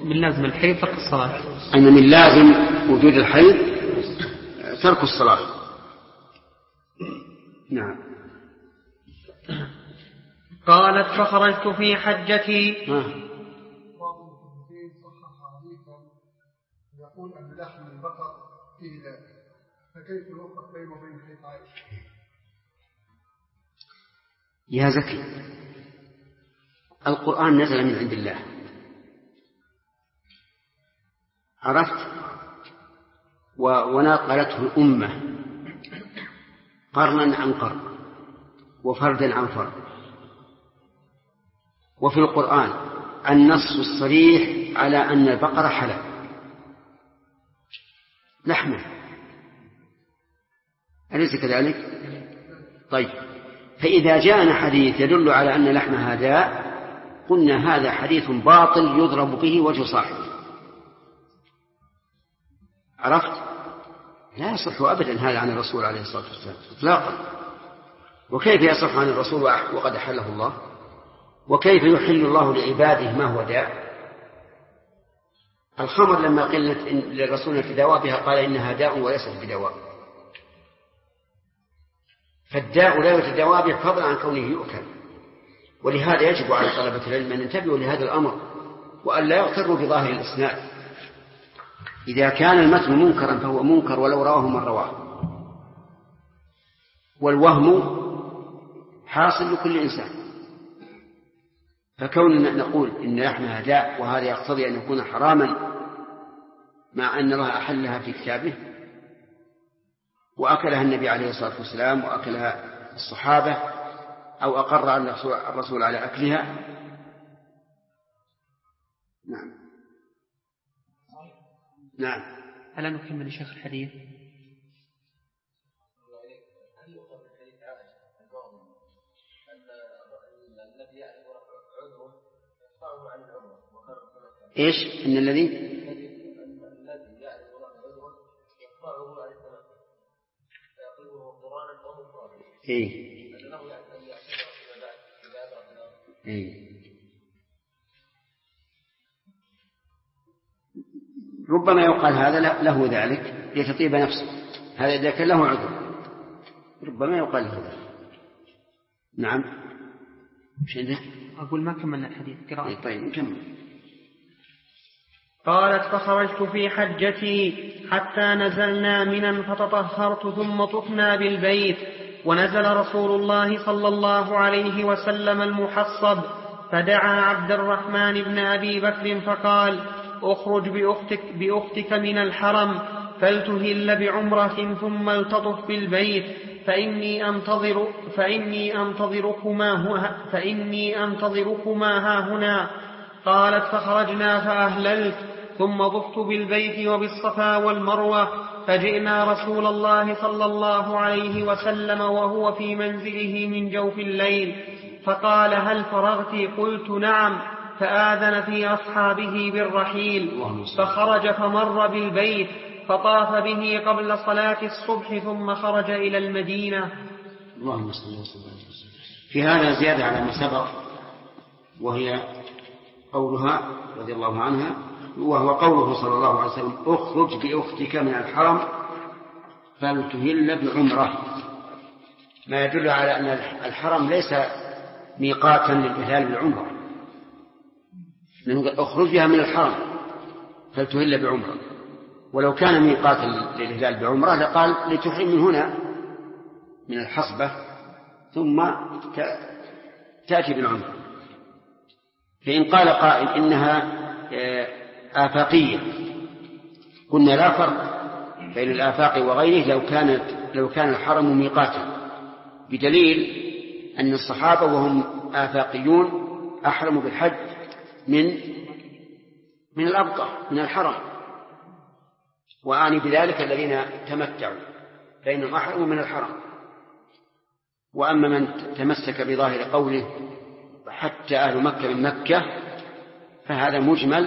من لازم الحيض ترك الصلاة. أن من لازم وجود الحيض ترك الصلاة. نعم. قالت فخرجت في حجتي. يقول أن لحم البقر فيه ذات، فكيف يوفق بينه وبين حيث عائشة؟ يا زكي، القرآن نزل من عند الله، عرفت؟ ونقلته الأمة قرنا عن قرن وفردا عن فرد. وفي القرآن النص الصريح على أن البقرة حلال لحمه، أليس كذلك؟ طيب، فإذا جاءنا حديث يدل على أن لحمها داء قلنا هذا حديث باطل يضرب به وجه صاحبه، عرفت؟ لا يصح أبدا هذا عن الرسول عليه الصلاة والسلام إطلاقا. وكيف يصح عن الرسول وقد أحله الله؟ وكيف يحل الله لعباده ما هو داء؟ الخمر لما قلت للرسول في دوابها قال إنها داء وليست بدواء، فالداء لا يتداوى به فضلا عن كونه يؤكل. ولهذا يجب على طلبة العلم أن ينتبهوا لهذا الأمر وأن لا يغتروا بظاهر الإسناد. إذا كان المتن منكرا فهو منكر ولو رواه من رواه، والوهم حاصل لكل إنسان. فكون نقول إن لحمها داء وهذا يقتضي أن يكون حراما مع أن الله أحلها في كتابه وأكلها النبي عليه الصلاة والسلام وأكلها الصحابة أو أقر الرسول على أكلها. نعم. نعم. ألا نكمل شيخ الحديث؟ إيش إن الذي ربما يقال هذا له ذلك لتطيب نفسه، هذا إذا كان له عذر ربما يقال له ذلك. نعم. مش عندك؟ أقول ما كملنا الحديث قراءة. طيب نكمل. قالت فخرجت في حجتي حتى نزلنا منا فتطهرت ثم طفنا بالبيت، ونزل رسول الله صلى الله عليه وسلم المحصب، فدعا عبد الرحمن بن أبي بكر فقال: اخرج بأختك من الحرم فلتهل بعمرة ثم التطف بالبيت فإني أنتظركما ها هنا. قالت فخرجنا فأهللت ثم طفت بالبيت وبالصفا والمروة، فجئنا رسول الله صلى الله عليه وسلم وهو في منزله من جوف الليل، فقال: هل فرغت؟ قلت: نعم. فآذن في أصحابه بالرحيل، فخرج فمر بالبيت فطاف به قبل صلاة الصبح ثم خرج إلى المدينة. اللهم صل وسلم. في هذا زيادة على ما سبق، وهي قولها رضي الله عنها، وهو قوله صلى الله عليه وسلم: اخرج بأختك من الحرم فلتهل بعمرة، ما يدل على أن الحرم ليس ميقاتا للإهلال بالعمرة، اخرج بها من الحرم فلتهل بعمرة. ولو كان ميقاتا للإهلال بعمرة لقال لتحرم من هنا من الحصبة ثم تأتي بالعمرة. فإن قال قائل إنها آفاقية قلنا لا فرق بين الآفاق وغيره لو كان الحرم ميقاتا، بدليل أن الصحابة وهم آفاقيون أحرموا بالحج من الأبطح من الحرم، وأعني بذلك الذين تمتعوا فإنهم أحرموا من الحرم. وأما من تمسك بظاهر قوله حتى أهل مكة من مكة فهذا مجمل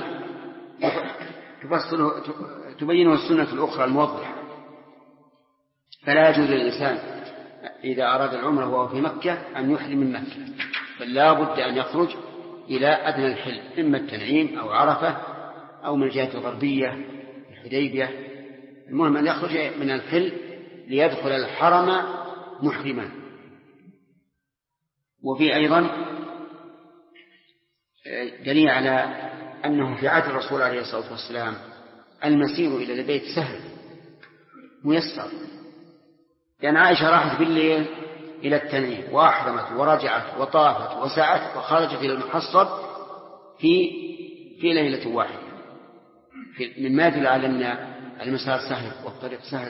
تبينه السنة الأخرى الموضحة. فلا يجوز للإنسان إذا أراد العمرة وهو في مكة أن يحرم من مكة، بل لا بد أن يخرج إلى أدنى الحل، إما التنعيم أو عرفة أو من الجهة الغربية الحديبية، المهم أن يخرج من الحل ليدخل الحرم محرما. وفي أيضا دليل على أنه في عهد الرسول عليه الصلاة والسلام المسير إلى البيت سهل ميسر، لأن عائشة راحت بالليل إلى التنعيم وأحرمت ورجعت وطافت وسعت وخرجت إلى المحصب في ليلة واحدة، مما يدل على أن المسار سهل والطريق سهل.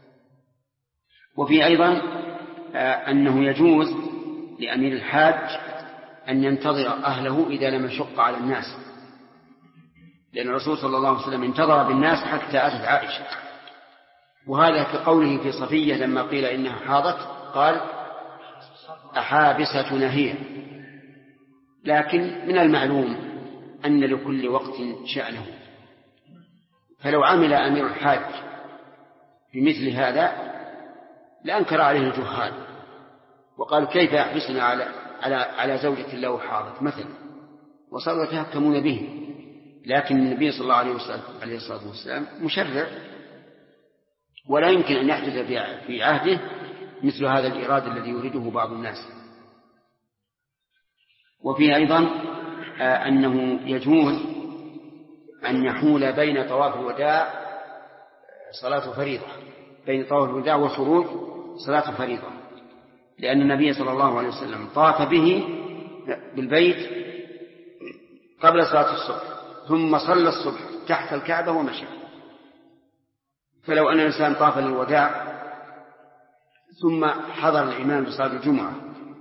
وفي أيضا أنه يجوز لأمير الحاج أن ينتظر أهله إذا لم يشق على الناس، لأن الرسول صلى الله عليه وسلم انتظر بالناس حتى أتت عائشة. وهذا كقوله في صفية لما قيل إنها حاضت قال أحابستنا هي. لكن من المعلوم أن لكل وقت شأنه، فلو عمل أمير الحاج بمثل هذا لأنكر عليه الجهال وقالوا كيف يحبسنا على زوجة له حاضت مثلا، وصاروا يتهكمون به. لكن النبي صلى الله عليه الصلاة والسلام مشرع، ولا يمكن أن يحدث في عهده مثل هذا الإرادة الذي يريده بعض الناس. وفيه أيضا أنه يجوز أن يحول بين طواف الوداع صلاة فريضة، بين طواف الوداع والخروج صلاة فريضة، لأن النبي صلى الله عليه وسلم طاف به بالبيت قبل صلاة الصبح ثم صلى الصبح تحت الكعبة ومشى. فلو أن الإنسان طاف للوداع ثم حضر الإمام بصلاة الجمعة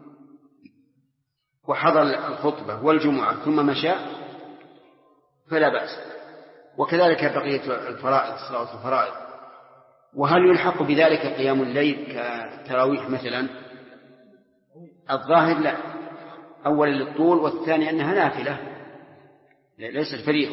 وحضر الخطبة والجمعة ثم مشى فلا بأس. وكذلك بقية الفرائض، صلاة الفرائض. وهل يلحق بذلك قيام الليل كتراويح مثلا؟ الظاهر لا، أولا للطول، والثاني أنها نافلة ليست فريضة.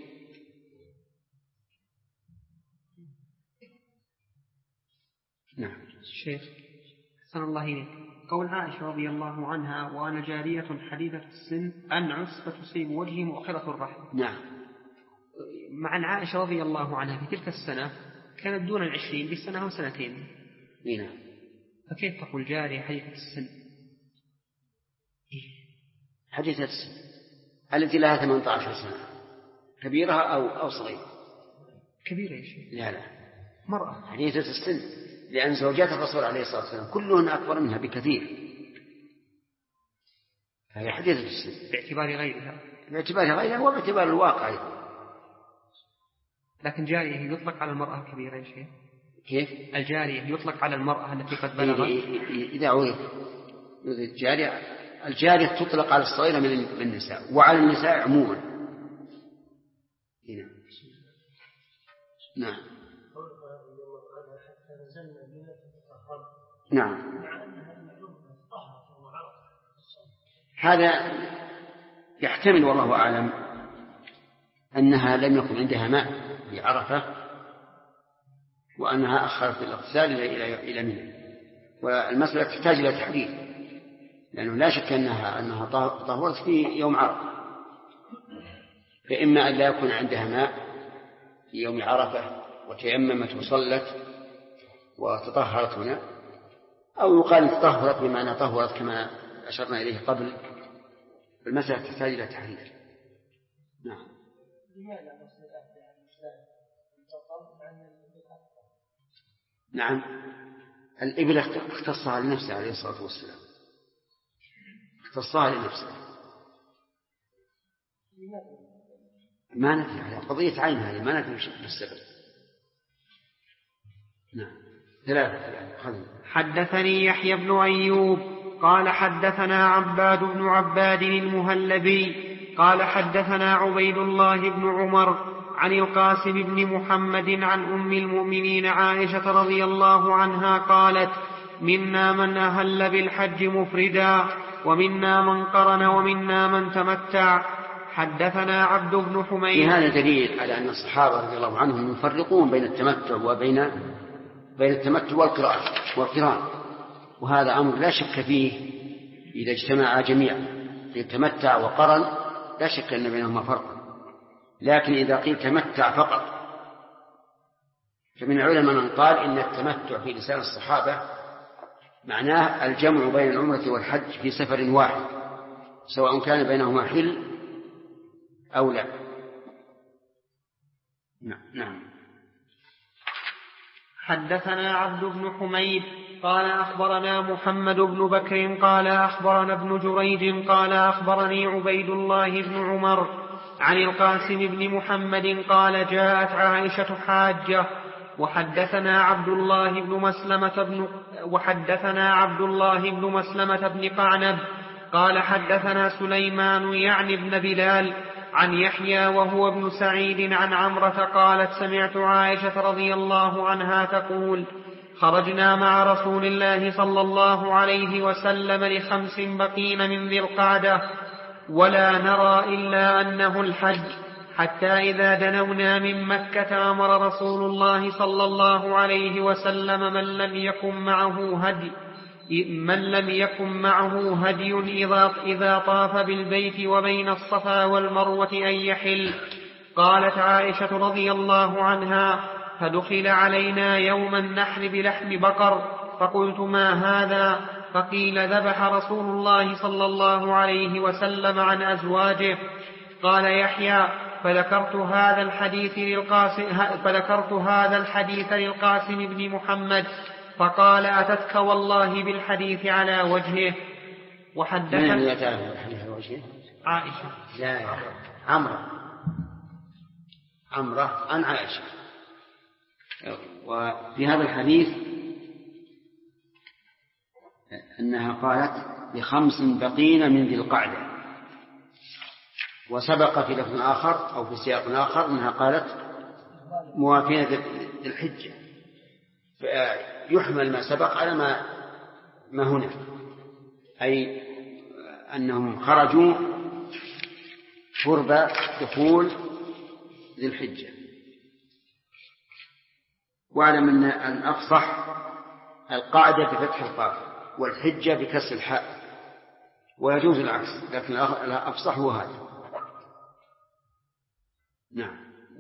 نعم. الشيخ أحسن الله إليك، قول عائشة رضي الله عنها وأنا جارية حديثة السن أنعس فتصيب وجهي مؤخرة الرحم. نعم. مع أن عائشة رضي الله عنها في تلك السنة كانت دون 20 بسنة أو سنتين. نعم. فكيف تقول جارية حديثة السن؟ حديثة السن التي لها 18 سنة، كبيرة أو صغيرة؟ كبيرة يا شيخ. لا مرأة حديثة السن، لأن زوجات الرسول عليه الصلاة والسلام كلهن أكبر منها بكثير، هي حديثة السن باعتبار غيرها وباعتبار الواقع. لكن جارية يطلق على المرأة الكبيرة يا شيخ. كيف؟ الجارية يطلق على المرأة التي قد بلغت. إذا عرف الجارية تطلق على الصغيرة من النساء وعلى النساء عموما. نعم. نعم. هذا يحتمل والله أعلم أنها لم يكن عندها ماء في عرفة وأنها أخرت الاغتسال إلى منى، والمسألة تحتاج إلى تحديد، لأنه لا شك أنها طهورت في يوم عرفة، فإما أن لا يكون عندها ماء في يوم عرفة وتيممت وصلت وتطهرت هنا، أو يقال تطهرت بمعنى طهرت كما أشرنا إليه قبل. المسألة تحتاج إلى تحديد. نعم. نعم. الإبل اختصها لنفسه عليه الصلاة والسلام، اختصها لنفسه، ما نفي على قضية عينها، ما نفي بالسبب. نعم. ثلاثة. حدثني يحيى بن أيوب قال حدثنا عباد بن عباد المهلبي قال حدثنا عبيد الله بن عمر عن القاسم بن محمد عن أم المؤمنين عائشة رضي الله عنها قالت منا من أهل بالحج مفردا ومنا من قرن ومنا من تمتع. حدثنا عبد بن حميد. هذا دليل على أن الصحابة رضي الله عنهم يفرقون بين التمتع وبين التمتع والقران، وهذا أمر لا شك فيه إذا اجتمعا جميعا في التمتع وقرن، لا شك أن بينهما فرقا، لكن إذا قيل تمتع فقط فمن العلماء من قال إن التمتع في لسان الصحابة معناه الجمع بين العمرة والحج في سفر واحد سواء كان بينهما حل أو لا. نعم. حدثنا عبد بن حميد قال أخبرنا محمد بن بكر قال أخبرنا ابن جريج قال أخبرني عبيد الله بن عمر عن القاسم بن محمد قال جاءت عائشة حاجة وحدثنا عبد الله بن مسلمة بن قعنب قال حدثنا سليمان يعني بن بلال عن يحيى وهو ابن سعيد عن عمرة قالت سمعت عائشة رضي الله عنها تقول خرجنا مع رسول الله صلى الله عليه وسلم ل5 بقين من ذي القعدة ولا نرى إلا أنه الحج حتى إذا دنونا من مكة أمر رسول الله صلى الله عليه وسلم من لم يكن معه هدي إذا طاف بالبيت وبين الصفا والمروة أن يحل. قالت عائشة رضي الله عنها فدخل علينا يوم النحر بلحم بقر فقلت ما هذا؟ فقيل ذبح رسول الله صلى الله عليه وسلم عن أزواجه. قال يحيى فذكرت هذا الحديث للقاسم بن محمد فقال أتتك والله بالحديث على وجهه. من يتعلم الحديث على وجهه؟ عائشة. لا عمرة عن عائشة. وفي هذا الحديث أنها قالت ل5 بقين من ذي القعدة، وسبق في لفظ آخر أو في سياق آخر أنها قالت موافين ذي الحجة، يحمل ما سبق على ما هنا، أي أنهم خرجوا قرب دخول ذي الحجة. واعلم أن الأفصح القاعدة بفتح القاف والحجة بكسر الحاء، ويجوز العكس، لكن الأفصح هو هذا. نعم.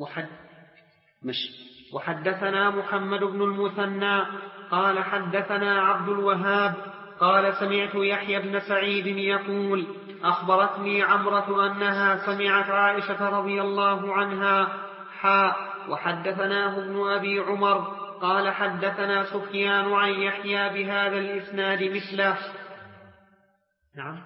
وحدثنا محمد بن المثنى قال حدثنا عبد الوهاب قال سمعت يحيى بن سعيد يقول أخبرتني عمرة أنها سمعت عائشة رضي الله عنها وحدثناه ابن أبي عمر قال حدثنا سفيان عن يحيى بهذا الإسناد مثله. نعم.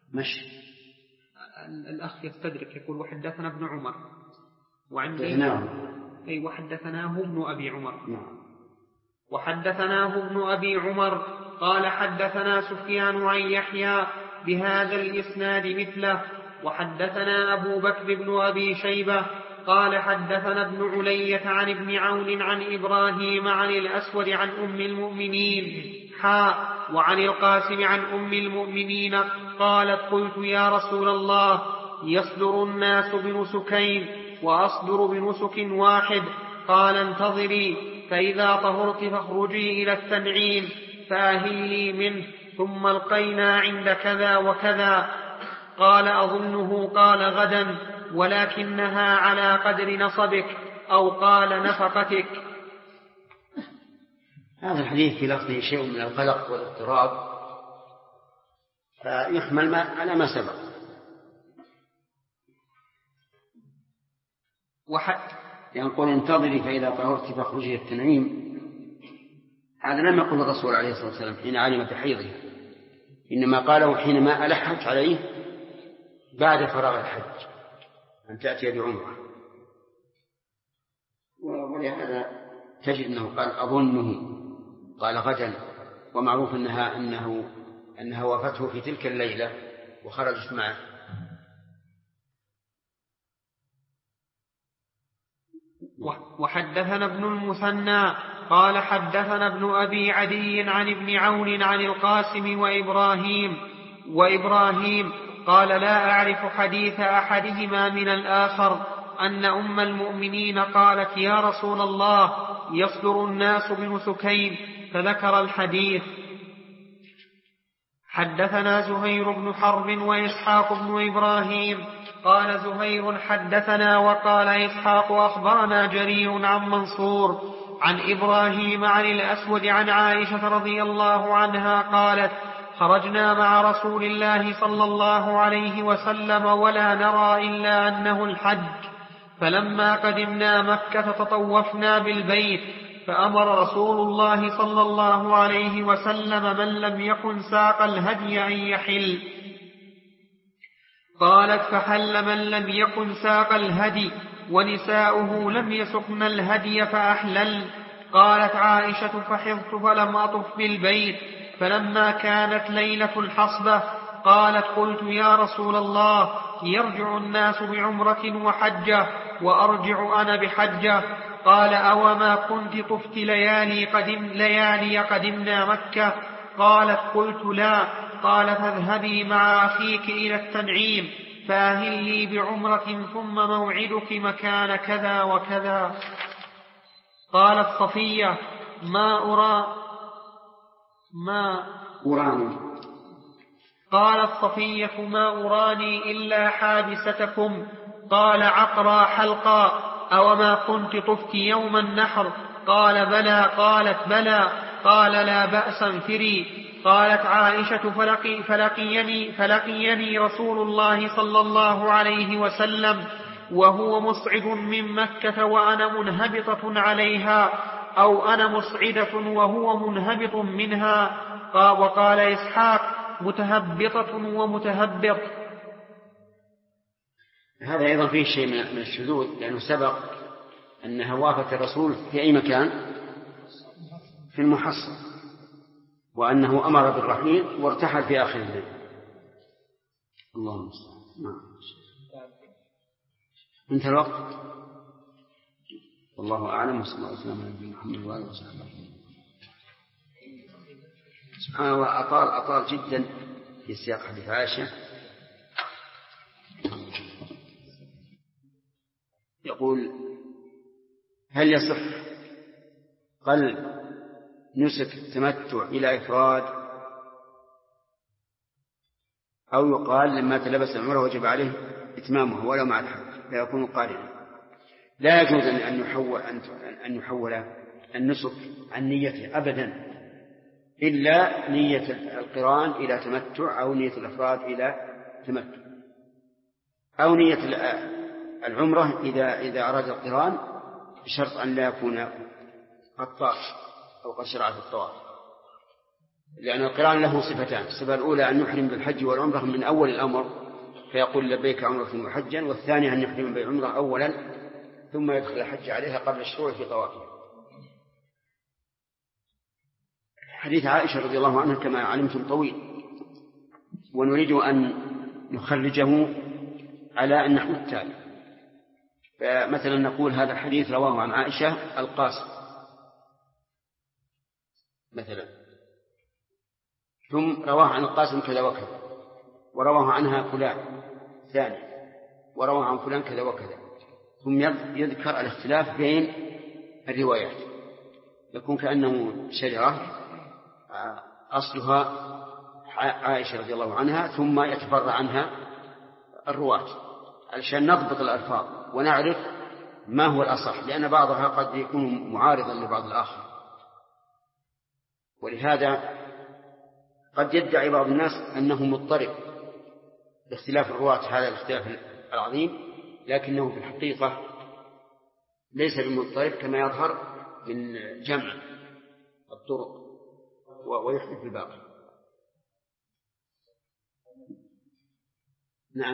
الأخ يستدرك يقول وحدثنا ابن عمر وعندي وحدثناه ابن أبي عمر. وحدثناه ابن أبي عمر قال حدثنا سفيان عن يحيى بهذا الإسناد مثله. وحدثنا أبو بكر بن أبي شيبة قال حدثنا ابن علية عن ابن عون عن إبراهيم عن الأسود عن أم المؤمنين وعن القاسم عن أم المؤمنين قالت قلت يا رسول الله يصدر الناس بنسكين وأصدر بنسك واحد؟ قال انتظري فإذا طهرت فاخرجي إلى التنعيم فأهلي منه ثم القينا عند كذا وكذا. قال أظنه قال غدا ولكنها على قدر نصبك أو قال نفقتك. هذا الحديث في لفظه شيء من القلق والاضطراب، فيحمل على ما سبق. يقول انتظري فإذا طهرت فاخرجي التنعيم، هذا لم يقل الرسول عليه الصلاة والسلام حين علم بحيضه، إنما قاله حينما ألحت عليه بعد فراغ الحج أن تأتي بعمرة. ولهذا تجد أنه قال أظنه قال غدا، ومعروف أنها وافته في تلك الليلة وخرجت معه. وحدثنا ابن المثنى قال حدثنا ابن أبي عدي عن ابن عون عن القاسم وإبراهيم قال لا أعرف حديث أحدهما من الآخر أن أم المؤمنين قالت يا رسول الله يصدر الناس بنسكين، فذكر الحديث. حدثنا زهير بن حرب وإسحاق بن إبراهيم قال زهير حدثنا وقال إسحاق أخبرنا جرير عن منصور عن إبراهيم عن الأسود عن عائشة رضي الله عنها قالت خرجنا مع رسول الله صلى الله عليه وسلم ولا نرى إلا أنه الحج، فلما قدمنا مكة تطوفنا بالبيت، فأمر رسول الله صلى الله عليه وسلم من لم يكن ساق الهدي أن يحل. قالت فحل من لم يكن ساق الهدي ونساؤه لم يسقن الهدي فأحلل. قالت عائشة فحضت فلم أطف بالبيت، فلما كانت ليلة الحصبة قالت قلت يا رسول الله يرجع الناس بعمرة وحجة وأرجع أنا بحجة. قال أوما كنت طفت ليالي قدمنا مكة؟ قالت قلت لا. قال فاذهبي مع أخيك إلى التنعيم فأهلي بعمرة ثم موعدك مكان كذا وكذا. قالت صفية قالت صفية ما أراني إلا حادثتكم. قال عقرى حلقا أوما كنت طفت يوم النحر؟ قال بلى. قالت بلى. قال لا بأس انفري. قالت عائشة فلقيني رسول الله صلى الله عليه وسلم وهو مصعد من مكة وأنا منهبطة عليها، أو أنا مصعدة وهو منهبط منها. وقال إسحاق متهبطة ومتهبط. هذا أيضا فيه شيء من الشذوذ، لأنه سبق أنها وافت الرسول في أي مكان؟ في المحصن، وأنه أمر بالرحيل وارتحل في آخر الليل. اللهم المستعان. انتهى الوقت. والله أعلم، وصلى الله وسلم على نبينا محمد وآله وصحبه. سبحان الله، أطال جدا في سياق حديث عائشة. يقول هل يصح قلب نسك التمتع إلى إفراد، أو يقال لما تلبس العمرة وجب عليه إتمامه ولو مع الحج فيكون قارنا؟ لا يجوز أن يحول النسك عن نيته أبدا، إلا نية القران إلى تمتع، أو نية الإفراد إلى تمتع، أو نية العمرة إذا أراد القران، بشرط أن لا يكون قد طاف أو قد شرع في الطواف، لأن القران له صفتان: الصفة الأولى أن يحرم بالحج والعمرة من أول الأمر فيقول لبيك عمرة وحجا، والثانية أن يحرم بالعمرة أولا ثم يدخل الحج عليها قبل الشروع في طوافها. حديث عائشة رضي الله عنها كما علمتم طويل، ونريد أن نخرجه على النحو التالي. فمثلا نقول هذا الحديث رواه عن عائشة القاسم مثلا، ثم رواه عن القاسم كذا وكذا، ورواه عنها فلان ثاني، ورواه عن فلان كذا وكذا، ثم يذكر الاختلاف بين الروايات، يكون كأنه شجرة أصلها عائشة رضي الله عنها، ثم يتفرع عنها الرواة، علشان نضبط الألفاظ ونعرف ما هو الأصح، لأن بعضها قد يكون معارضا لبعض الآخر. ولهذا قد يدعي بعض الناس أنه مضطرب باختلاف الرواة، هذا الاختلاف العظيم، لكنه في الحقيقة ليس بمضطرب كما يظهر من جمع الطرق ويحدث الباقي. نعم.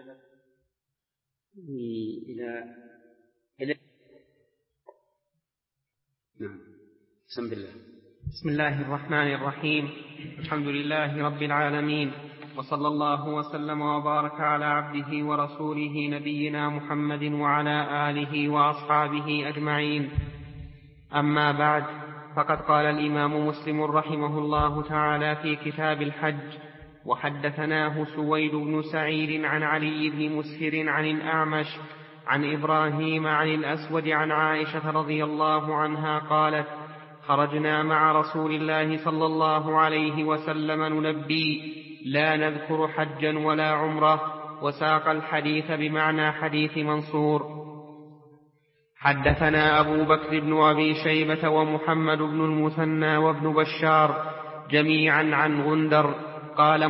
نعم. بسم الله. بسم الله الرحمن الرحيم. الحمد لله رب العالمين، وصلى الله وسلم وبارك على عبده ورسوله نبينا محمد وعلى آله وأصحابه أجمعين. أما بعد، فقد قال الإمام مسلم رحمه الله تعالى في كتاب الحج: وحدثناه سويد بن سعيد عن علي بن مسهر عن الأعمش عن إبراهيم عن الأسود عن عائشة رضي الله عنها قالت: خرجنا مع رسول الله صلى الله عليه وسلم نلبي، لا نذكر حجا ولا عمرة، وساق الحديث بمعنى حديث منصور. حدثنا أبو بكر بن أبي شيبة ومحمد بن المثنى وابن بشار جميعا عن غندر. قال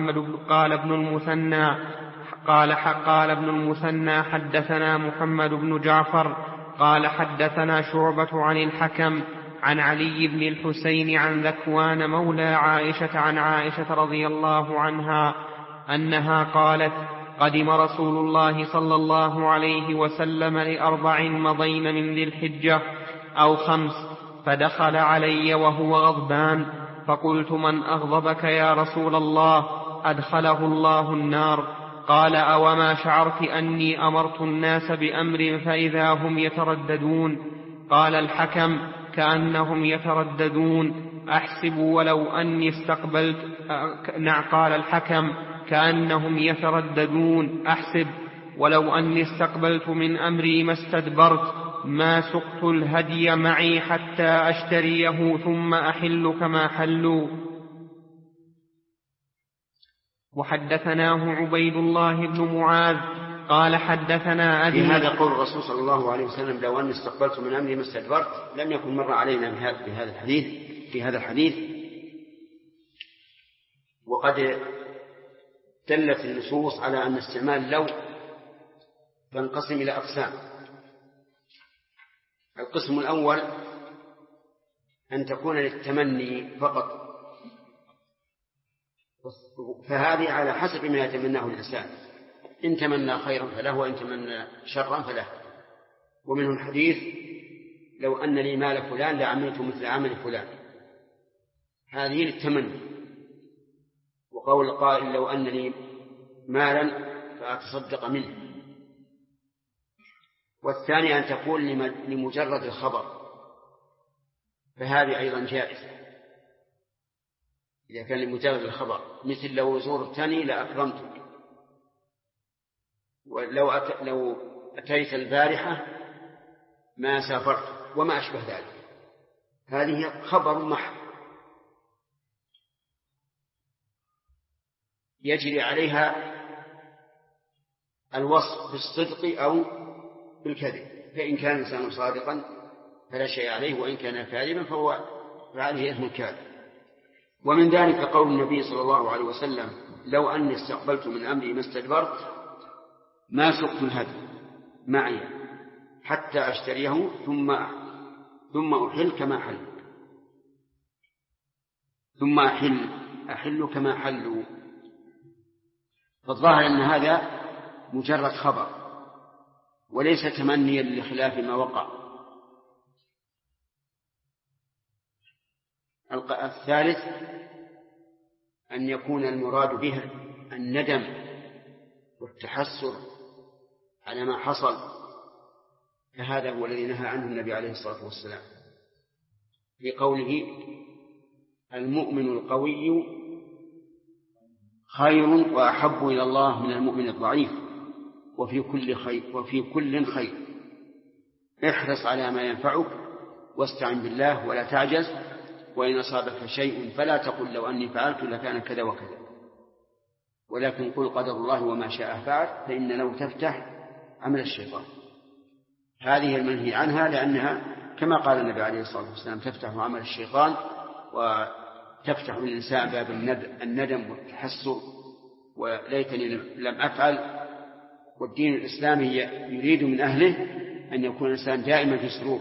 ابن المثنى حدثنا محمد بن جعفر قال حدثنا شعبة عن الحكم عن علي بن الحسين عن ذكوان مولى عائشة عن عائشة رضي الله عنها أنها قالت: قدم رسول الله صلى الله عليه وسلم ل4 مضين من ذي الحجة أو 5، فدخل علي وهو غضبان، فقلت: من أغضبك يا رسول الله؟ أدخله الله النار. قال: أوما شعرت أني أمرت الناس بأمر فإذا هم يترددون؟ قال الحكم: كأنهم يترددون أحسب ولو أني استقبلت قال الحكم: كأنهم يترددون أحسب ولو أني استقبلت من أمري ما استدبرت، ما سقت الهدي معي حتى أشتريه ثم أحل كما حلوا. وحدثناه عبيد الله بن معاذ قال حدثنا أبي. في هذا قول الرسول صلى الله عليه وسلم: لو أني استقبلت من أمري ما استدبرت، لم يكن مر علينا في هذا الحديث. وقد دلت النصوص على أن استعمال لو تنقسم إلى أقسام. القسم الأول أن تكون للتمني فقط، فهذه على حسب ما يتمناه الإنسان، إن تمنى خيرا فله وإن تمنى شرا فله. ومنه الحديث: لو أن لي مال فلان لعملت مثل عمل فلان، هذه للتمني. وقول القائل: لو أن لي مالا فأتصدق منه. والثاني أن تقول لمجرد الخبر، فهذه أيضا جائزة إذا كان لمجرد الخبر، مثل: لو زرتني لأكرمتك، ولو أتيت البارحة ما سافرت، وما أشبه ذلك. هذه خبر محض يجري عليها الوصف بالصدق أو بالكذب، فإن كان الإنسان صادقا فلا شيء عليه، وإن كان كاذبا فعليه إثم الكاذب. ومن ذلك قول النبي صلى الله عليه وسلم: لو أني استقبلت من أمري ما استدبرت، ما سقت الهدي معي حتى أشتريه ثم أحل كما حل، ثم أحل كما حلوا. فالظاهر أن هذا مجرد خبر وليس تمنيا لخلاف ما وقع. الثالث أن يكون المراد بها الندم والتحسر على ما حصل، فهذا هو الذي نهى عنه النبي عليه الصلاة والسلام في قوله: المؤمن القوي خير وأحب إلى الله من المؤمن الضعيف، وفي كل خير، احرص على ما ينفعك واستعن بالله ولا تعجز، وإن أصابك شيء فلا تقل لو أني فعلت لكان كذا وكذا، ولكن قل قدر الله وما شاء فعل، فإن لو تفتح عمل الشيطان. هذه المنهي عنها، لأنها كما قال النبي عليه الصلاة والسلام: تفتح عمل الشيطان وتفتح للإنسان باب الندم والتحسر وليتني لم أفعل. والدين الإسلامي يريد من أهله أن يكون الإنسان دائما في سرور.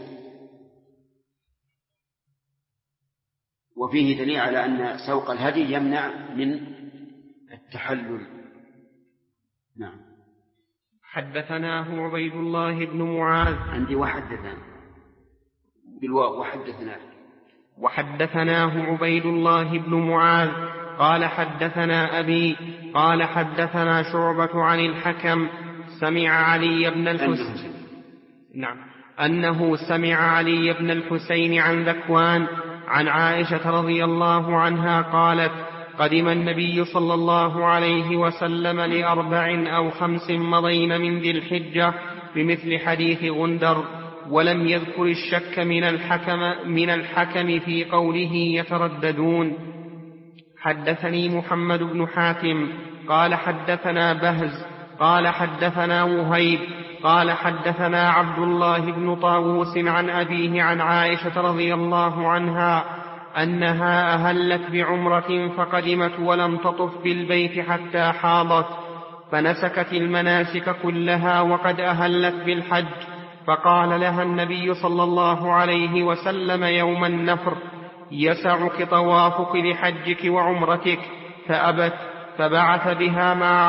وفيه دليل على أن سوق الهدي يمنع من التحلل. نعم. حدثناه عبيد الله بن معاذ. عندي وحدثنا بالواو وحدثناه عبيد الله بن معاذ قال حدثنا أبي قال حدثنا شعبة عن الحكم سمع علي بن الحسين أنه سمع علي بن الحسين عن ذكوان عن عائشة رضي الله عنها قالت: قدم النبي صلى الله عليه وسلم ل4 أو 5 مضين من ذي الحجة بمثل حديث غندر، ولم يذكر الشك من الحكم في قوله يترددون. حدثني محمد بن حاتم قال حدثنا بهز قال حدثنا وهيب قال حدثنا عبد الله بن طاووس عن أبيه عن عائشة رضي الله عنها أنها أهلت بعمرة فقدمت ولم تطف بالبيت حتى حاضت، فنسكت المناسك كلها وقد أهلت بالحج، فقال لها النبي صلى الله عليه وسلم يوم النفر: يسعك طوافك لحجك وعمرتك، فأبت، فبعث بها مع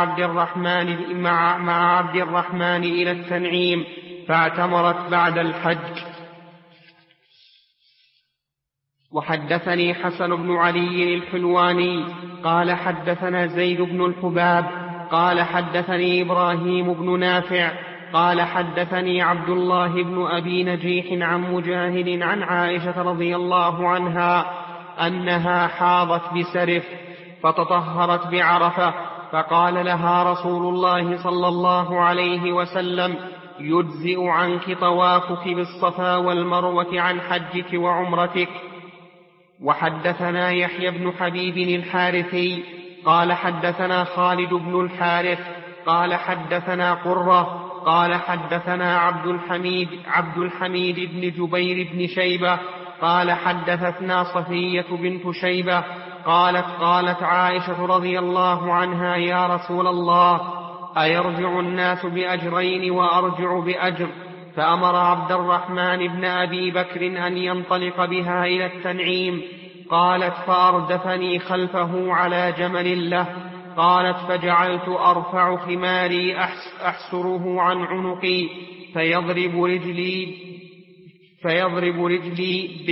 عبد الرحمن إلى التنعيم، فاعتمرت بعد الحج. وحدثني حسن بن علي الحلواني قال حدثنا زيد بن الحباب قال حدثني إبراهيم بن نافع قال حدثني عبد الله بن أبي نجيح عن مجاهد عن عائشة رضي الله عنها أنها حاضت بسرف فتطهرت بعرفة، فقال لها رسول الله صلى الله عليه وسلم: يجزئ عنك طوافك بالصفا والمروة عن حجك وعمرتك. وحدثنا يحيى بن حبيب الحارثي قال حدثنا خالد بن الحارث قال حدثنا قرة قال حدثنا عبد الحميد بن جبير بن شيبة قال حدثتنا صفية بنت شيبة قالت عائشة رضي الله عنها: يا رسول الله، أيرجع الناس بأجرين وأرجع بأجر؟ فأمر عبد الرحمن بن أبي بكر أن ينطلق بها إلى التنعيم. قالت: فأردفني خلفه على جمل له. قالت: فجعلت أرفع خماري أحسره عن عنقي فيضرب رجلي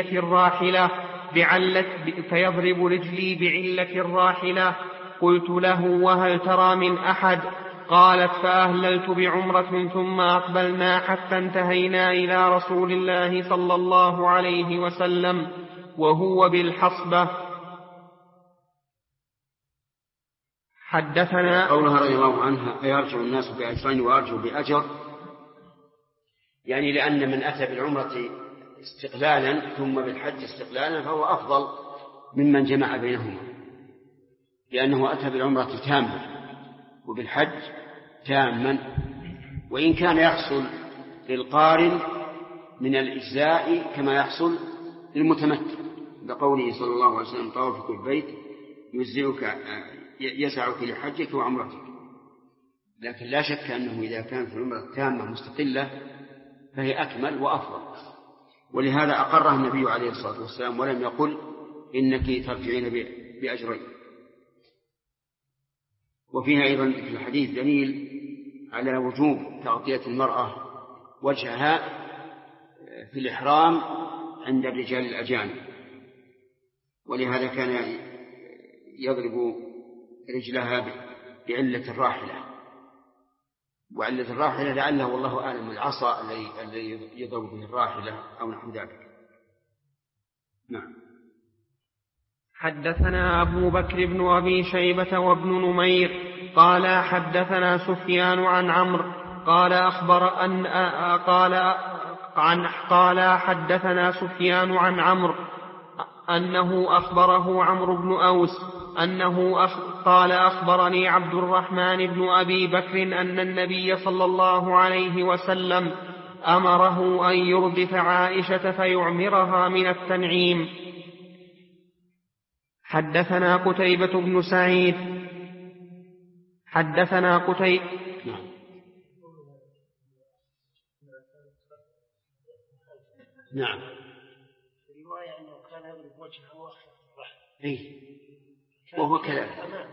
بعلة الراحلة. قلت له: وهل ترى من أحد؟ قالت: فأهللت بعمرة ثم أقبلنا حتى انتهينا إلى رسول الله صلى الله عليه وسلم وهو بالحصبة. حدثنا قولها رضي الله عنها: أيرجع الناس بأجرين وأرجع بأجر، يعني لأن من أتى بالعمرة استقلالا ثم بالحج استقلالا فهو أفضل ممن جمع بينهما، لأنه أتى بالعمرة تامة وبالحج تاما، وإن كان يحصل للقارن من الإجزاء كما يحصل للمتمتع، بقوله صلى الله عليه وسلم: طوافك البيت يسعك لحجك وعمرتك. لكن لا شك أنه إذا كانت العمرة تامة مستقلة فهي أكمل وأفضل، ولهذا أقرها النبي عليه الصلاة والسلام ولم يقل إنك ترجعين بأجرين. وفيها أيضا في الحديث دليل على وجوب تغطية المرأة وجهها في الإحرام عند الرجال الأجانب، ولهذا كان يضرب رجلها بعلة الراحلة، وعلة الراحلة لعله والله أعلم العصا الذي يضرب به الراحلة أو نحو ذلك. نعم. حدثنا أبو بكر بن أبي شيبة وابن نمير قال حدثنا سفيان عن عمرو قال حدثنا سفيان عن عمرو أنه أخبره عمرو بن أوس قال: أخبرني عبد الرحمن بن أبي بكر أن النبي صلى الله عليه وسلم أمره أن يردف عائشة فيعمرها من التنعيم. حدثنا قتيبة بن سعيد نعم. رواية أنه كان يضرب وجهه وأخذ وهو كذلك.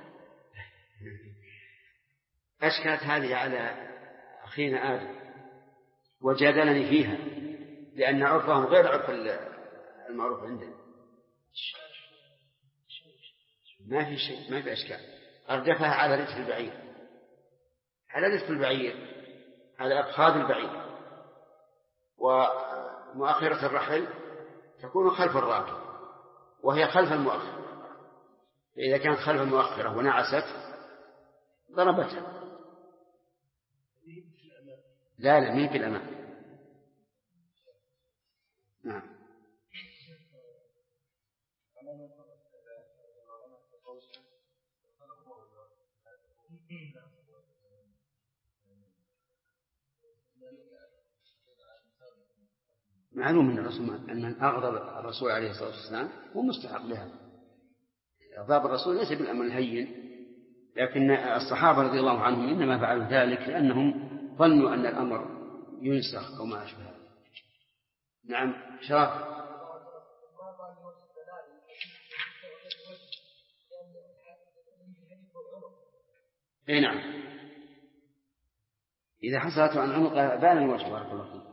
أشكلت هذه على أخينا آدم وجادلني فيها، لأن عرفهم غير عرف المعروف عندنا. ما في شيء، ما في أشكال. أردفها على رجل البعير، على رجل البعير، على أفخاذ البعير، ومؤخرة الرحل تكون خلف الراكب وهي خلف المؤخر، فإذا كانت خلف المؤخرة ونعست ضربتها. لا مين في الأمام. نعم. معلوم من الرسول أن من أغضب الرسول عليه الصلاة والسلام هو مستحق لها. إغضاب الرسول ليس بالأمر الهين، لكن الصحابة رضي الله عنهم إنما فعلوا ذلك لأنهم ظنوا أن الأمر ينسخ أو ما أشبه هذا. نعم شرف. اي نعم، إذا حصلت عن عنقه بان الوجه. بارك الله فيك.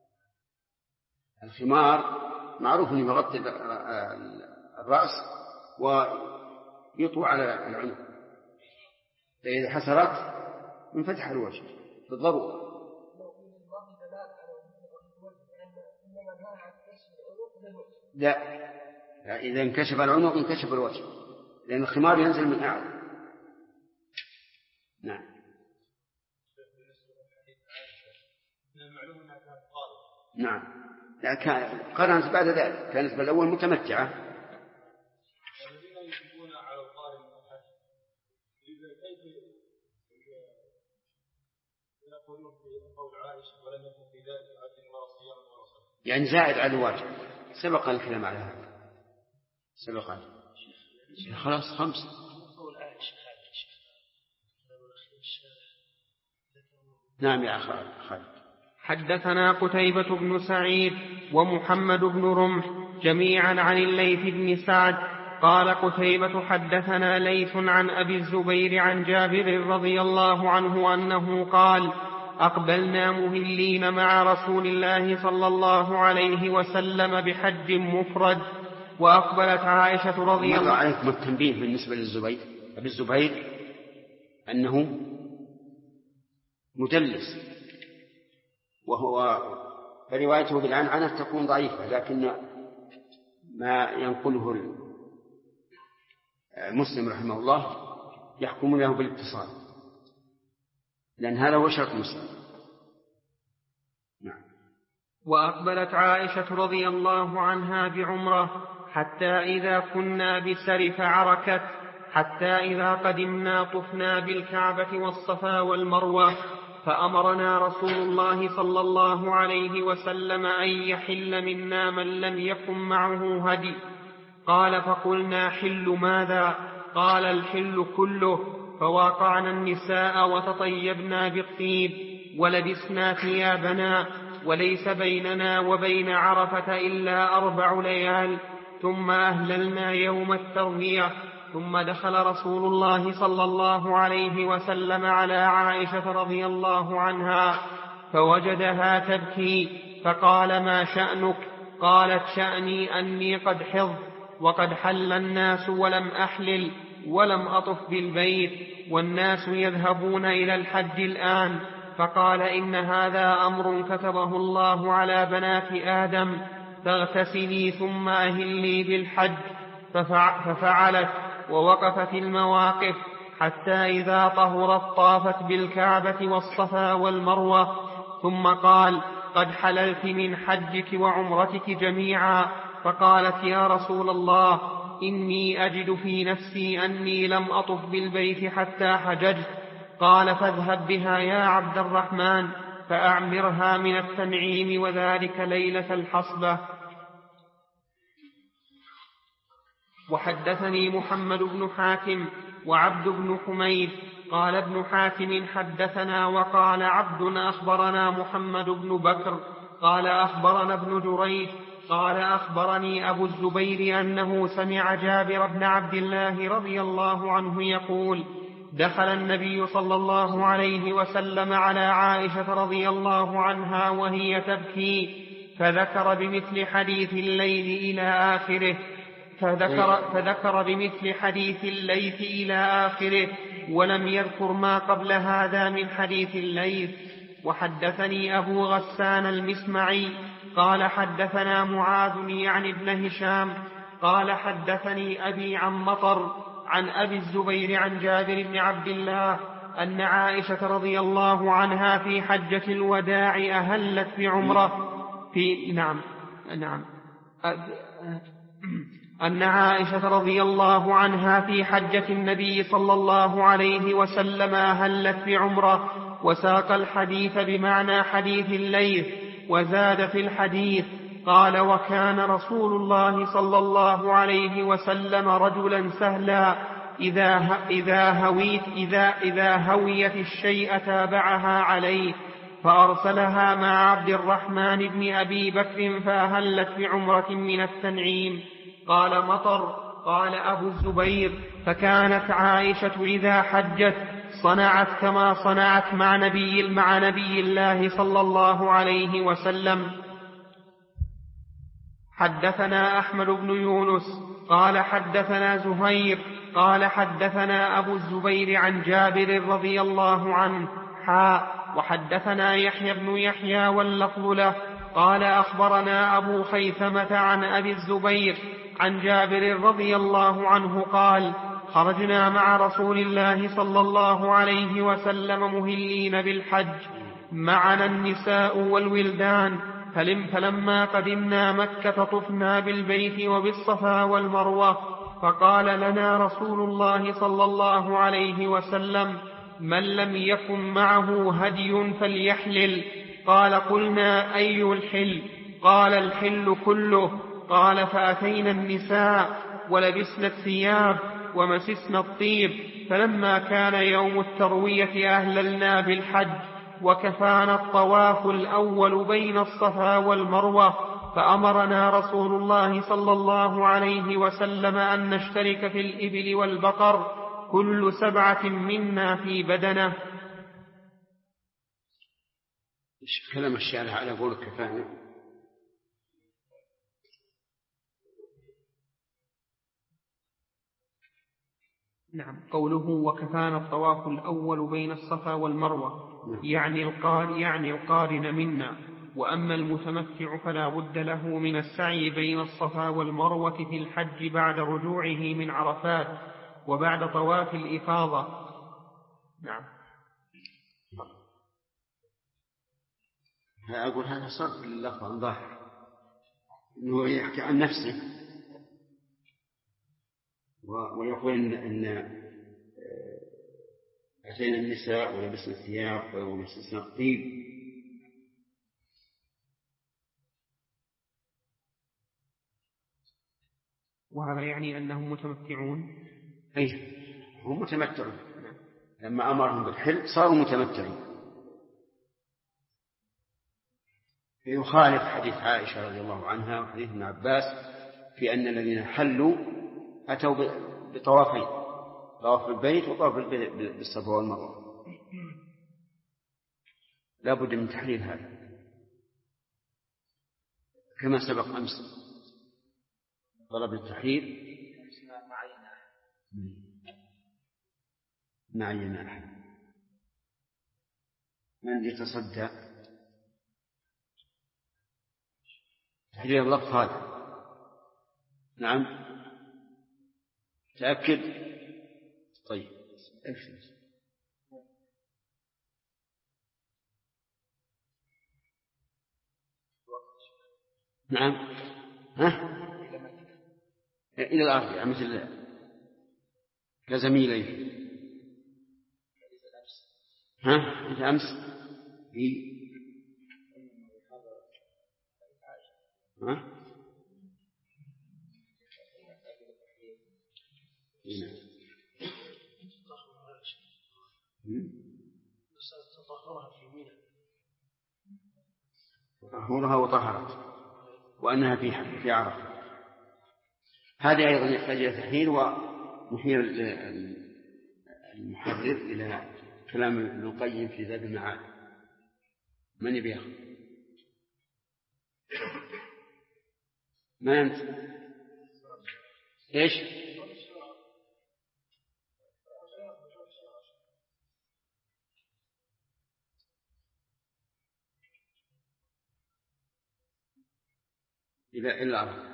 الخمار معروف أنه يغطي الرأس ويطوى على العنق، فإذا حصلت انفتح الوجه بالضرورة. لا، إذا انكشف العنق انكشف الوجه، لأن الخمار ينزل من أعلى. نعم. نعم، قرنت بعد ذلك، كانت بالأول متمتعة. الذين يجبون على القارن الحج كيف يقولون في قول عائشة ولم يكن في ذلك حج ولا صيام ولا صلاة، يعني زائد على الواجب. سبق الكلام على هذا، سبق خلاص 5. نعم يا خالد. حدثنا قتيبة بن سعيد ومحمد بن رمح جميعا عن الليث بن سعد قال قتيبة حدثنا ليث عن أبي الزبير عن جابر رضي الله عنه أنه قال أقبلنا مهلين مع رسول الله صلى الله عليه وسلم بحج مفرد، وأقبلت عائشة رضي الله عنها. عليكم التنبيه بالنسبة للزبير. أبي الزبير أنه مدلس، وهو فروايته بالعنعنة تكون ضعيفة، لكن ما ينقله مسلم رحمه الله يحكم له بالاتصال، لأن هذا هو شرط مسلم. نعم. وأقبلت عائشة رضي الله عنها بعمرة حتى إذا كنا بسرف عركت، حتى إذا قدمنا طفنا بالكعبة والصفا والمروة، فأمرنا رسول الله صلى الله عليه وسلم أن يحل منا من لم يكن معه هدي. قال فقلنا حل ماذا؟ قال الحل كله. فواقعنا النساء وتطيبنا بالطيب ولبسنا ثيابنا، وليس بيننا وبين عرفة إلا 4 ليال، ثم أهللنا يوم التروية. ثم دخل رسول الله صلى الله عليه وسلم على عائشة رضي الله عنها فوجدها تبكي، فقال ما شأنك؟ قالت شأني أني قد حضت وقد حل الناس ولم أحلل ولم أطف بالبيت، والناس يذهبون إلى الحج الآن. فقال إن هذا أمر كتبه الله على بنات آدم، فاغتسلي ثم أهلي بالحج. ففعلت ووقفت المواقف حتى إذا طهرت طافت بالكعبة والصفا والمروة، ثم قال قد حللت من حجك وعمرتك جميعا. فقالت يا رسول الله إني أجد في نفسي أني لم أطف بالبيت حتى حججت. قال فاذهب بها يا عبد الرحمن فأعمرها من التنعيم، وذلك ليلة الحصبة. وحدثني محمد بن حاتم وعبد بن حميد قال ابن حاتم حدثنا وقال عبد أخبرنا محمد بن بكر قال أخبرنا ابن جريج قال أخبرني أبو الزبير أنه سمع جابر بن عبد الله رضي الله عنه يقول دخل النبي صلى الله عليه وسلم على عائشة رضي الله عنها وهي تبكي، فذكر بمثل حديث الليل إلى آخره ولم يذكر ما قبل هذا من حديث الليل. وحدثني أبو غسان المسمعي قال حدثنا معاذ يعني ابن هشام قال حدثني أبي عن مطر عن أبي الزبير عن جابر بن عبد الله أن عائشة رضي الله عنها في حجة الوداع أهلت بعمرة أن عائشة رضي الله عنها في حجة النبي صلى الله عليه وسلم أهلت بعمرة، وساق الحديث بمعنى حديث الليث. وزاد في الحديث قال: وكان رسول الله صلى الله عليه وسلم رجلا سهلا إذا هويت الشيء تابعها عليه، فأرسلها مع عبد الرحمن بن أبي بكر فأهلت بعمرة من التنعيم. قال مطر: قال أبو الزبير: فكانت عائشة إذا حجت صنعت كما صنعت مع نبي الله صلى الله عليه وسلم. حدثنا أحمد بن يونس قال حدثنا زهير قال حدثنا أبو الزبير عن جابر رضي الله عنه وحدثنا يحيى بن يحيى واللفظ له قال أخبرنا أبو خيثمة عن أبي الزبير عن جابر رضي الله عنه قال: خرجنا مع رسول الله صلى الله عليه وسلم مهلين بالحج، معنا النساء والولدان، فلما قدمنا مكة طفنا بالبيت وبالصفا والمروة، فقال لنا رسول الله صلى الله عليه وسلم: من لم يكن معه هدي فليحلل. قال: قلنا: أي الحل؟ قال: الحل كله. قال: فأتينا النساء ولبسنا الثياب ومسسنا الطيب، فلما كان يوم التروية أهللنا بالحج، وكفانا الطواف الأول بين الصفا والمروة، فأمرنا رسول الله صلى الله عليه وسلم أن نشترك في الإبل والبقر، كل 7 منا في بدنه. كلام الشارع على قول كفانا. نعم، قوله وكفانا الطواف الأول بين الصفا والمروة يعني القارن منا، وأما المتمتع فلا بد له من السعي بين الصفا والمروة في الحج بعد رجوعه من عرفات وبعد طواف الإفاضة. نعم. أقول هذا صرف لللفظ عن ظاهر أنه يحكي عن نفسه، ويقول إن أتينا النساء ولبسنا الثياب ومسسنا الطيب. وهذا يعني أنهم متمتعون. أي هم متمتعون، لما أمرهم بالحل صاروا متمتعين. يخالف حديث عائشة رضي الله عنها وحديث ابن عباس في أن الذين حلوا أتوا بطوافين، طواف البيت وطواف بالصفا والمروة. لا بد من تحليل هذا كما سبق أمس طلب التحليل معين أحد من يتصدى تحليل اللفظ هذا. نعم تأكد. طيب نعم إلى الأربعاء مثل كزميلين. مثل أمس طهورها وطهرت وأنها في عرفة. هذه أيضا يحتاج إلى تحليل، ونحيل المحرر إلى كلام ابن القيم في زاد المعاد. من يبيخ؟ ما أنت إيش؟ إلى عرفة.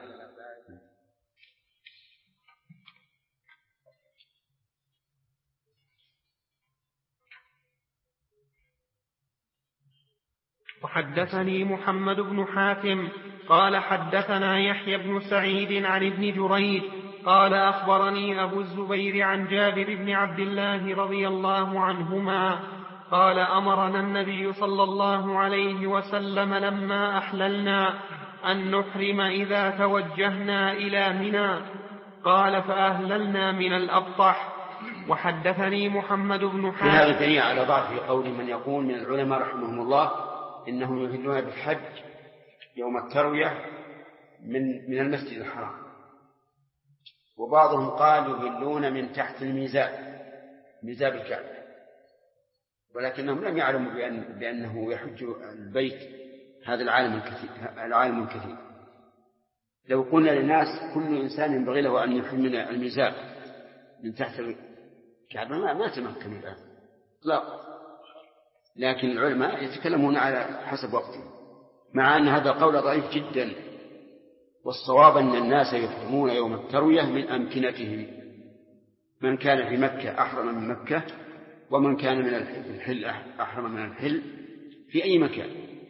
وحدثني محمد بن حاتم قال حدثنا يحيى بن سعيد عن ابن جريج قال أخبرني أبو الزبير عن جابر بن عبد الله رضي الله عنهما قال أمرنا النبي صلى الله عليه وسلم لما أحللنا أن نحرم إذا توجهنا إلى منى. قال فأهللنا من الأبطح. وحدثني محمد بن حاتم. هذا دليل على ضعف قول من يقول من العلماء رحمهم الله إنهم يهلون بالحج يوم التروية من المسجد الحرام، وبعضهم قال يهلون من تحت ميزاب الكعبة، ولكنهم لم يعلموا بأنه يحج البيت هذا العالم الكثير. لو قلنا للناس كل إنسان ينبغي له أن يحمل الميزاب من تحت الكعبة ما تمكن الآن لا، لكن العلماء يتكلمون على حسب وقتهم، مع أن هذا القول ضعيف جدا، والصواب أن الناس يحرمون يوم التروية من أمكنتهم، من كان في مكة أحرم من مكة، ومن كان من الحل أحرم من الحل في أي مكان.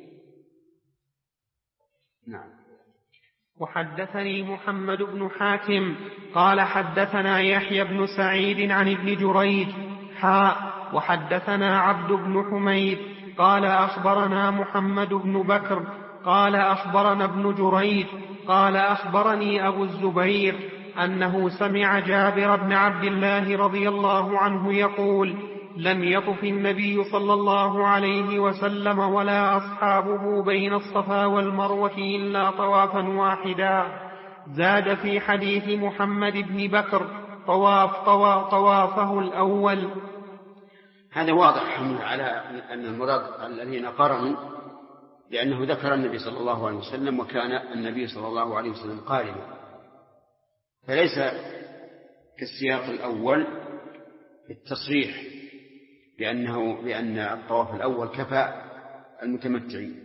نعم. وحدثني محمد بن حاتم قال حدثنا يحيى بن سعيد عن ابن جريج وحدثنا عبد بن حميد قال أخبرنا محمد بن بكر قال أخبرنا ابن جريج قال أخبرني أبو الزبير أنه سمع جابر بن عبد الله رضي الله عنه يقول لم يطف النبي صلى الله عليه وسلم ولا أصحابه بين الصفا والمروة إلا طوافا واحدا. زاد في حديث محمد بن بكر طوافه الأول. هذا واضح على أن المراد الذين قرنوا، لأنه ذكر النبي صلى الله عليه وسلم وكان النبي صلى الله عليه وسلم قارنا، فليس كالسياق الأول التصريح بأن الطواف الأول كفى المتمتعين.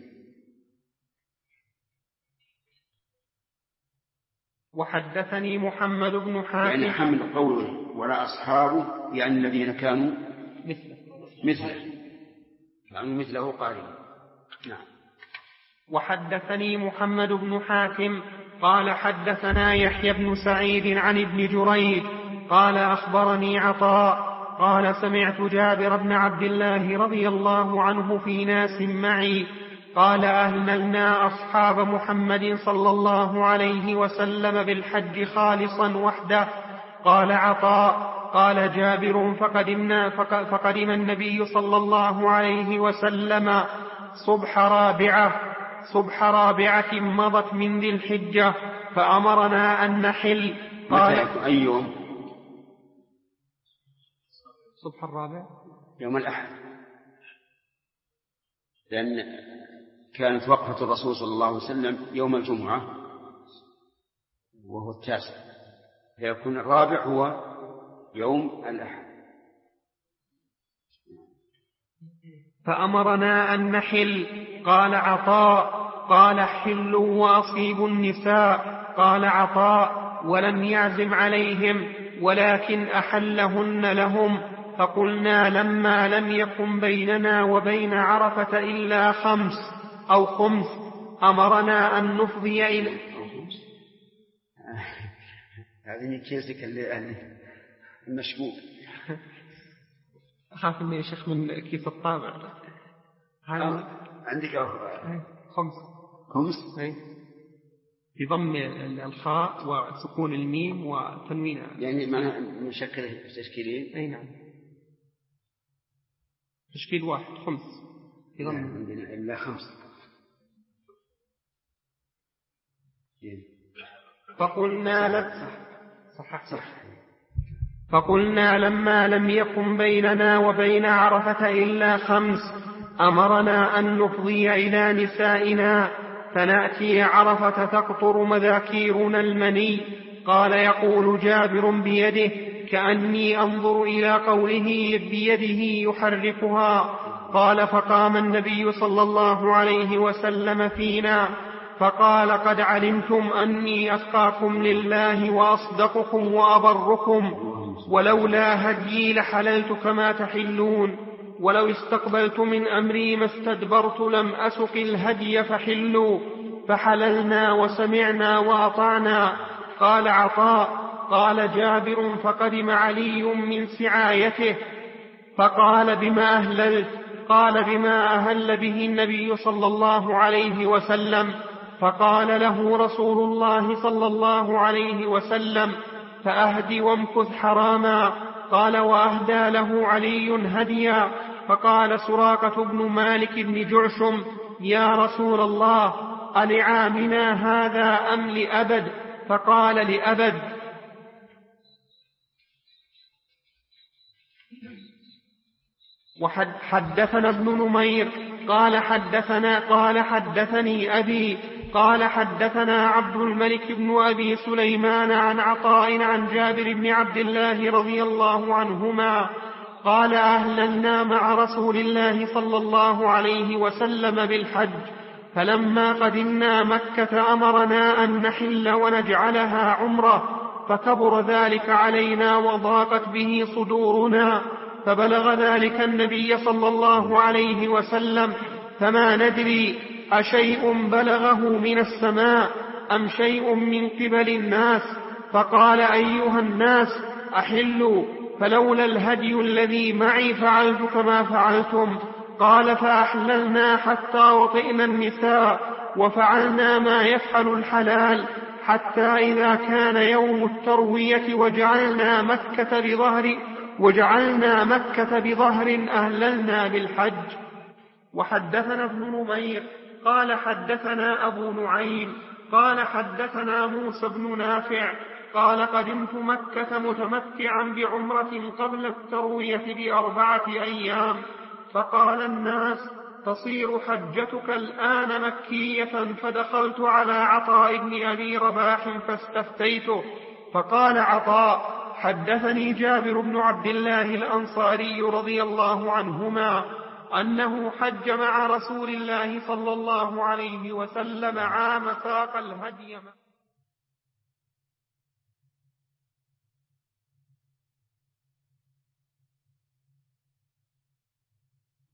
وحدثني محمد بن حاتم يعني حمل قوله ولا أصحابه يعني الذين كانوا مثله قارنا. نعم. وحدثني محمد بن حاتم قال حدثنا يحيى بن سعيد عن ابن جريج قال أخبرني عطاء قال سمعت جابر بن عبد الله رضي الله عنه في ناس معي قال أهللنا أصحاب محمد صلى الله عليه وسلم بالحج خالصا وحده. قال عطاء قال جابر فقدم النبي صلى الله عليه وسلم صبح رابعة مضت من ذي الحجة فأمرنا أن نحل. قال أي يوم؟ صبح الرابع يوم الأحد، لأن كانت وقفة الرسول صلى الله عليه وسلم يوم الجمعة وهو التاسع، فيكون الرابع هو يوم الأحد. فأمرنا أن نحل. قال عطاء قال حلوا وأصيبوا النساء. قال عطاء ولم يعزم عليهم ولكن أحلهن لهم. فقلنا لما لم يكن بيننا وبين عرفة إلا 5 أو 5 أمرنا أن نفضي إلى هذه من كيسك المشبوك. أخاف مني يا شيخ من كيس الطابع. عندك 5 بضم الخاء وسكون الميم وتنوين، يعني معنى مشكل تشكيلين. أي نعم، تشكيل واحد 5 بضم عندنا إلا 5. فقلنا لما لم يكن بيننا وبين عرفة إلا 5 أمرنا أن نفضي إلى نسائنا فنأتي عرفة تقطر مذاكيرنا المني. قال يقول جابر بيده كأني أنظر إلى قوله بيده يحركها. قال فقام النبي صلى الله عليه وسلم فينا فقال قد علمتم أني أتقاكم لله وأصدقكم وأبركم، ولولا هديي لحللت كما تحلون، ولو استقبلت من أمري ما استدبرت لم أسق الهدي فحلوا. فحللنا وسمعنا وأطعنا. قال عطاء قال جابر فقدم علي من سعايته فقال بما أهللت؟ قال بما أهل به النبي صلى الله عليه وسلم. فقال له رسول الله صلى الله عليه وسلم: فأهد وامكث حراما. قال: وأهدى له علي هديا. فقال سراقة بن مالك بن جعشم: يا رسول الله، ألعامنا هذا أم لأبد؟ فقال: لأبد. وحدثنا ابن نمير قال حدثني أبي قال حدثنا عبد الملك بن أبي سليمان عن عطاء عن جابر بن عبد الله رضي الله عنهما قال: أهللنا مع رسول الله صلى الله عليه وسلم بالحج، فلما قدمنا مكة أمرنا أن نحل ونجعلها عمرة، فكبر ذلك علينا وضاقت به صدورنا، فبلغ ذلك النبي صلى الله عليه وسلم، فما ندري أشيء بلغه من السماء أم شيء من قبل الناس، فقال: أيها الناس أحلوا، فلولا الهدي الذي معي فعلت كما فعلتم. قال: فأحللنا حتى وطئنا النساء وفعلنا ما يفعل الحلال، حتى إذا كان يوم التروية وجعلنا مكة بظهر أهللنا بالحج. وحدثنا ابن نمير قال حدثنا أبو نعيم قال حدثنا موسى بن نافع قال: قدمت مكة متمتعا بعمرة قبل التروية ب4 أيام، فقال الناس: تصير حجتك الآن مكية، فدخلت على عطاء بن أبي رباح فاستفتيته، فقال عطاء: حدثني جابر بن عبد الله الأنصاري رضي الله عنهما أنه حج مع رسول الله صلى الله عليه وسلم عام ساق الهدي.